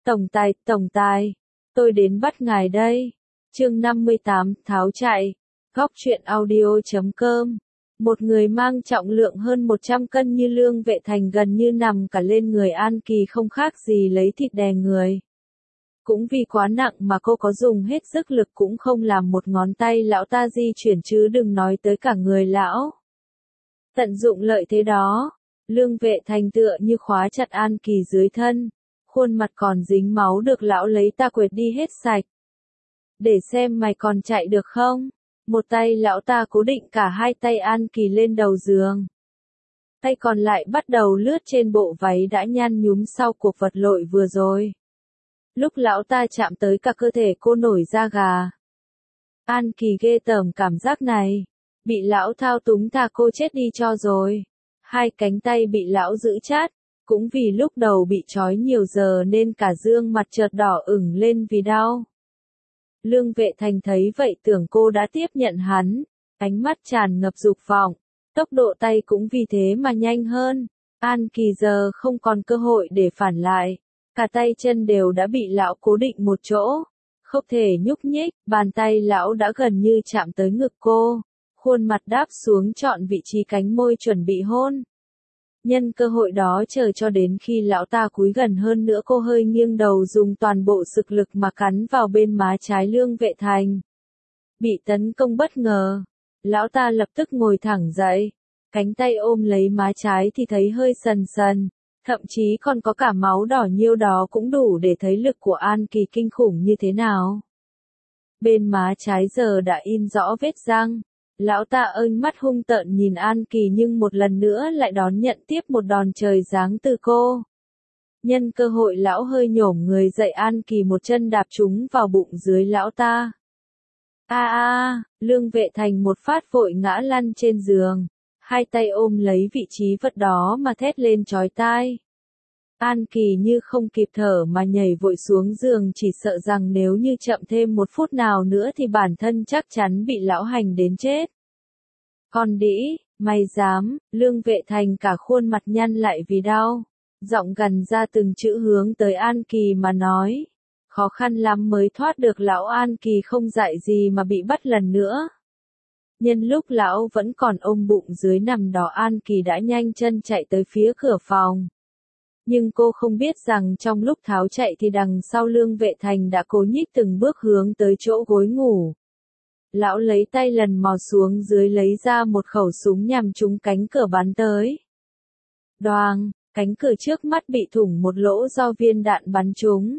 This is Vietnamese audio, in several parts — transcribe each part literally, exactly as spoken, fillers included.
Tổng tài, tổng tài, tôi đến bắt ngài đây. Chương năm mươi tám, tháo chạy. Góc truyện audio chấm com. Một người mang trọng lượng hơn một trăm cân như Lương Vệ Thành gần như nằm cả lên người An Kỳ không khác gì lấy thịt đè người. Cũng vì quá nặng mà cô có dùng hết sức lực cũng không làm một ngón tay lão ta di chuyển chứ đừng nói tới cả người lão. Tận dụng lợi thế đó, Lương Vệ Thành tựa như khóa chặt An Kỳ dưới thân, khuôn mặt còn dính máu được lão lấy ta quệt đi hết sạch. Để xem mày còn chạy được không? Một tay lão ta cố định cả hai tay An Kỳ lên đầu giường. Tay còn lại bắt đầu lướt trên bộ váy đã nhăn nhúm sau cuộc vật lộn vừa rồi. Lúc lão ta chạm tới cả cơ thể cô nổi da gà. An Kỳ ghê tởm cảm giác này. Bị lão thao túng thà cô chết đi cho rồi. Hai cánh tay bị lão giữ chát. Cũng vì lúc đầu bị trói nhiều giờ nên cả dương mặt chợt đỏ ửng lên vì đau. Lương Vệ Thành thấy vậy tưởng cô đã tiếp nhận hắn. Ánh mắt tràn ngập dục vọng. Tốc độ tay cũng vì thế mà nhanh hơn. An Kỳ giờ không còn cơ hội để phản lại. Cả tay chân đều đã bị lão cố định một chỗ. Không thể nhúc nhích, bàn tay lão đã gần như chạm tới ngực cô. Khuôn mặt đáp xuống trọn vị trí cánh môi chuẩn bị hôn. Nhân cơ hội đó chờ cho đến khi lão ta cúi gần hơn nữa cô hơi nghiêng đầu dùng toàn bộ sức lực mà cắn vào bên má trái Lương Vệ Thành. Bị tấn công bất ngờ, lão ta lập tức ngồi thẳng dậy, cánh tay ôm lấy má trái thì thấy hơi sần sần, thậm chí còn có cả máu đỏ nhiêu đó cũng đủ để thấy lực của An Kỳ kinh khủng như thế nào. Bên má trái giờ đã in rõ vết răng. Lão ta ênh mắt hung tợn nhìn An Kỳ nhưng một lần nữa lại đón nhận tiếp một đòn trời giáng từ cô. Nhân cơ hội lão hơi nhổm người dậy An Kỳ một chân đạp trúng vào bụng dưới lão ta. A a, Lương Vệ Thành một phát vội ngã lăn trên giường, hai tay ôm lấy vị trí vật đó mà thét lên chói tai. An Kỳ như không kịp thở mà nhảy vội xuống giường chỉ sợ rằng nếu như chậm thêm một phút nào nữa thì bản thân chắc chắn bị lão hành đến chết. Con đĩ, mày dám, Lương Vệ Thành cả khuôn mặt nhăn lại vì đau. Giọng gằn ra từng chữ hướng tới An Kỳ mà nói. Khó khăn lắm mới thoát được lão. An Kỳ không dạy gì mà bị bắt lần nữa. Nhân lúc lão vẫn còn ôm bụng dưới nằm đó An Kỳ đã nhanh chân chạy tới phía cửa phòng. Nhưng cô không biết rằng trong lúc tháo chạy thì đằng sau Lương Vệ Thành đã cố nhích từng bước hướng tới chỗ gối ngủ. Lão lấy tay lần mò xuống dưới lấy ra một khẩu súng nhằm trúng cánh cửa bắn tới. Đoàng, cánh cửa trước mắt bị thủng một lỗ do viên đạn bắn trúng.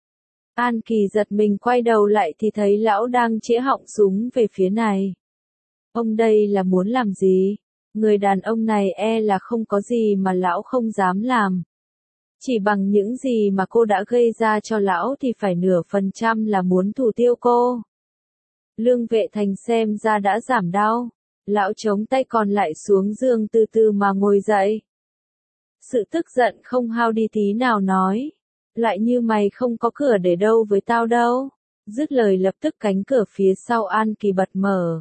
An Kỳ giật mình quay đầu lại thì thấy lão đang chĩa họng súng về phía này. Ông đây là muốn làm gì? Người đàn ông này e là không có gì mà lão không dám làm. Chỉ bằng những gì mà cô đã gây ra cho lão thì phải nửa phần trăm là muốn thủ tiêu cô. Lương Vệ Thành xem ra đã giảm đau. Lão chống tay còn lại xuống giường từ từ mà ngồi dậy. Sự tức giận không hao đi tí nào nói. Lại như mày không có cửa để đâu với tao đâu. Dứt lời lập tức cánh cửa phía sau An Kỳ bật mở.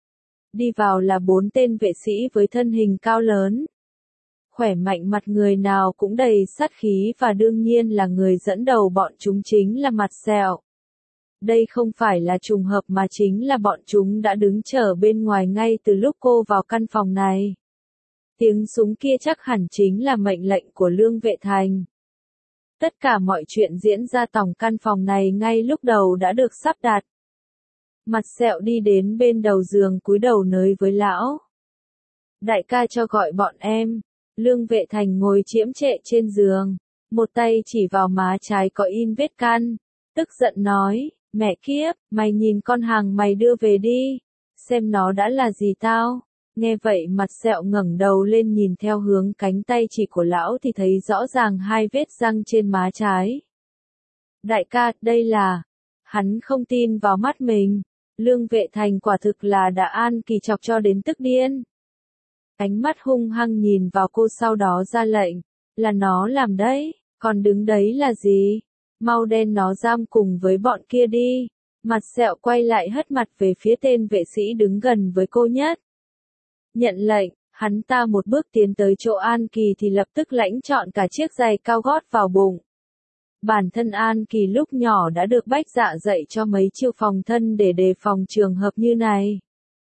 Đi vào là bốn tên vệ sĩ với thân hình cao lớn. Khỏe mạnh mặt người nào cũng đầy sát khí và đương nhiên là người dẫn đầu bọn chúng chính là Mặt Sẹo. Đây không phải là trùng hợp mà chính là bọn chúng đã đứng chờ bên ngoài ngay từ lúc cô vào căn phòng này. Tiếng súng kia chắc hẳn chính là mệnh lệnh của Lương Vệ Thành. Tất cả mọi chuyện diễn ra tổng căn phòng này ngay lúc đầu đã được sắp đặt. Mặt Sẹo đi đến bên đầu giường cúi đầu nới với lão. Đại ca cho gọi bọn em. Lương Vệ Thành ngồi chiếm trệ trên giường, một tay chỉ vào má trái có in vết căn, tức giận nói, mẹ kiếp, mày nhìn con hàng mày đưa về đi, xem nó đã là gì tao. Nghe vậy Mặt Sẹo ngẩng đầu lên nhìn theo hướng cánh tay chỉ của lão thì thấy rõ ràng hai vết răng trên má trái. Đại ca, đây là... Hắn không tin vào mắt mình, Lương Vệ Thành quả thực là đã An Kỳ chọc cho đến tức điên. Ánh mắt hung hăng nhìn vào cô sau đó ra lệnh, là nó làm đấy, còn đứng đấy là gì? Mau đen nó giam cùng với bọn kia đi. Mặt Sẹo quay lại hất mặt về phía tên vệ sĩ đứng gần với cô nhất. Nhận lệnh, hắn ta một bước tiến tới chỗ An Kỳ thì lập tức lãnh trọn cả chiếc giày cao gót vào bụng. Bản thân An Kỳ lúc nhỏ đã được Bách Dạ dạy cho mấy chiêu phòng thân để đề phòng trường hợp như này.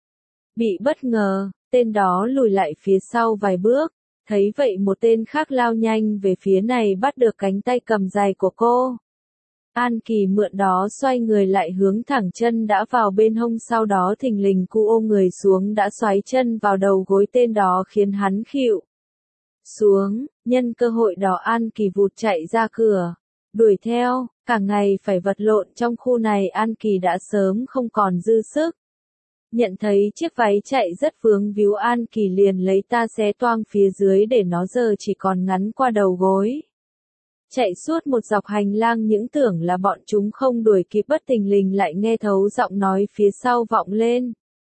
Bị bất ngờ, tên đó lùi lại phía sau vài bước, thấy vậy một tên khác lao nhanh về phía này bắt được cánh tay cầm giày của cô. An Kỳ mượn đó xoay người lại hướng thẳng chân đã vào bên hông, sau đó thình lình cu ô người xuống đã xoáy chân vào đầu gối tên đó khiến hắn khuỵu xuống. Nhân cơ hội đó An Kỳ vụt chạy ra cửa, đuổi theo. Cả ngày phải vật lộn trong khu này An Kỳ đã sớm không còn dư sức. Nhận thấy chiếc váy chạy rất vướng víu An Kỳ liền lấy ta xé toang phía dưới để nó giờ chỉ còn ngắn qua đầu gối. Chạy suốt một dọc hành lang những tưởng là bọn chúng không đuổi kịp, bất thình lình lại nghe thấu giọng nói phía sau vọng lên.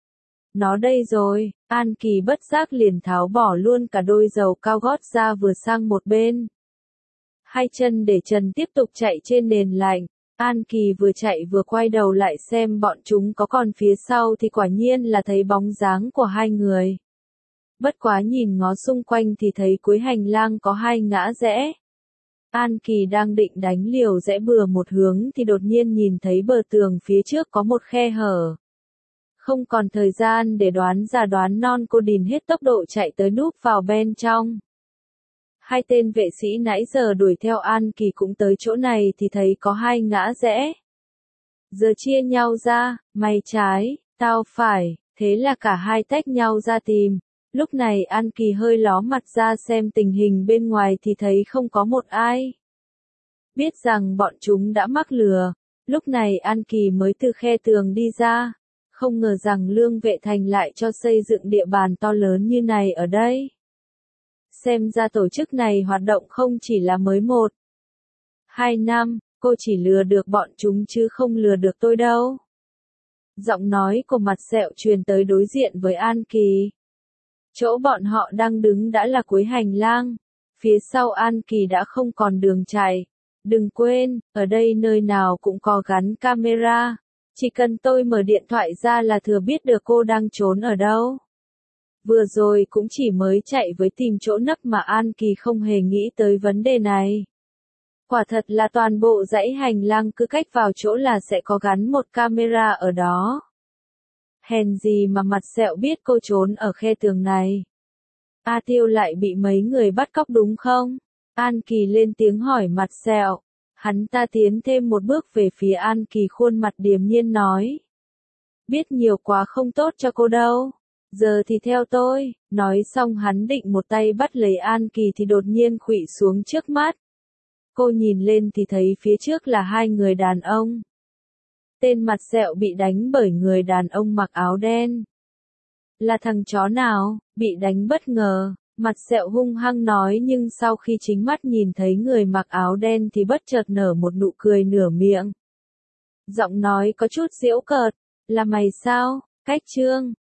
Nó đây rồi. An Kỳ bất giác liền tháo bỏ luôn cả đôi giày cao gót ra vừa sang một bên. Hai chân để trần tiếp tục chạy trên nền lạnh. An Kỳ vừa chạy vừa quay đầu lại xem bọn chúng có còn phía sau thì quả nhiên là thấy bóng dáng của hai người. Bất quá nhìn ngó xung quanh thì thấy cuối hành lang có hai ngã rẽ. An Kỳ đang định đánh liều rẽ bừa một hướng thì đột nhiên nhìn thấy bờ tường phía trước có một khe hở. Không còn thời gian để đoán già đoán non, cô đìn hết tốc độ chạy tới núp vào bên trong. Hai tên vệ sĩ nãy giờ đuổi theo An Kỳ cũng tới chỗ này thì thấy có hai ngã rẽ. Giờ chia nhau ra, mày trái, tao phải, thế là cả hai tách nhau ra tìm. Lúc này An Kỳ hơi ló mặt ra xem tình hình bên ngoài thì thấy không có một ai. Biết rằng bọn chúng đã mắc lừa, lúc này An Kỳ mới từ khe tường đi ra. Không ngờ rằng Lương Vệ Thành lại cho xây dựng địa bàn to lớn như này ở đây. Xem ra tổ chức này hoạt động không chỉ là mới một, hai năm, cô chỉ lừa được bọn chúng chứ không lừa được tôi đâu. Giọng nói của Mặt Sẹo truyền tới đối diện với An Kỳ. Chỗ bọn họ đang đứng đã là cuối hành lang. Phía sau An Kỳ đã không còn đường chạy. Đừng quên, ở đây nơi nào cũng có gắn camera. Chỉ cần tôi mở điện thoại ra là thừa biết được cô đang trốn ở đâu. Vừa rồi cũng chỉ mới chạy với tìm chỗ nấp mà An Kỳ không hề nghĩ tới vấn đề này. Quả thật là toàn bộ dãy hành lang cứ cách vào chỗ là sẽ có gắn một camera ở đó. Hèn gì mà Mặt Sẹo biết cô trốn ở khe tường này. A Tiêu lại bị mấy người bắt cóc đúng không? An Kỳ lên tiếng hỏi Mặt Sẹo. Hắn ta tiến thêm một bước về phía An Kỳ, khuôn mặt điềm nhiên nói. Biết nhiều quá không tốt cho cô đâu. Giờ thì theo tôi. Nói xong hắn định một tay bắt lấy An Kỳ thì đột nhiên khuỵu xuống trước mắt. Cô nhìn lên thì thấy phía trước là hai người đàn ông. Tên Mặt Sẹo bị đánh bởi người đàn ông mặc áo đen. Là thằng chó nào, bị đánh bất ngờ. Mặt Sẹo hung hăng nói, nhưng sau khi chính mắt nhìn thấy người mặc áo đen thì bất chợt nở một nụ cười nửa miệng. Giọng nói có chút giễu cợt, là mày sao, Cách Trương,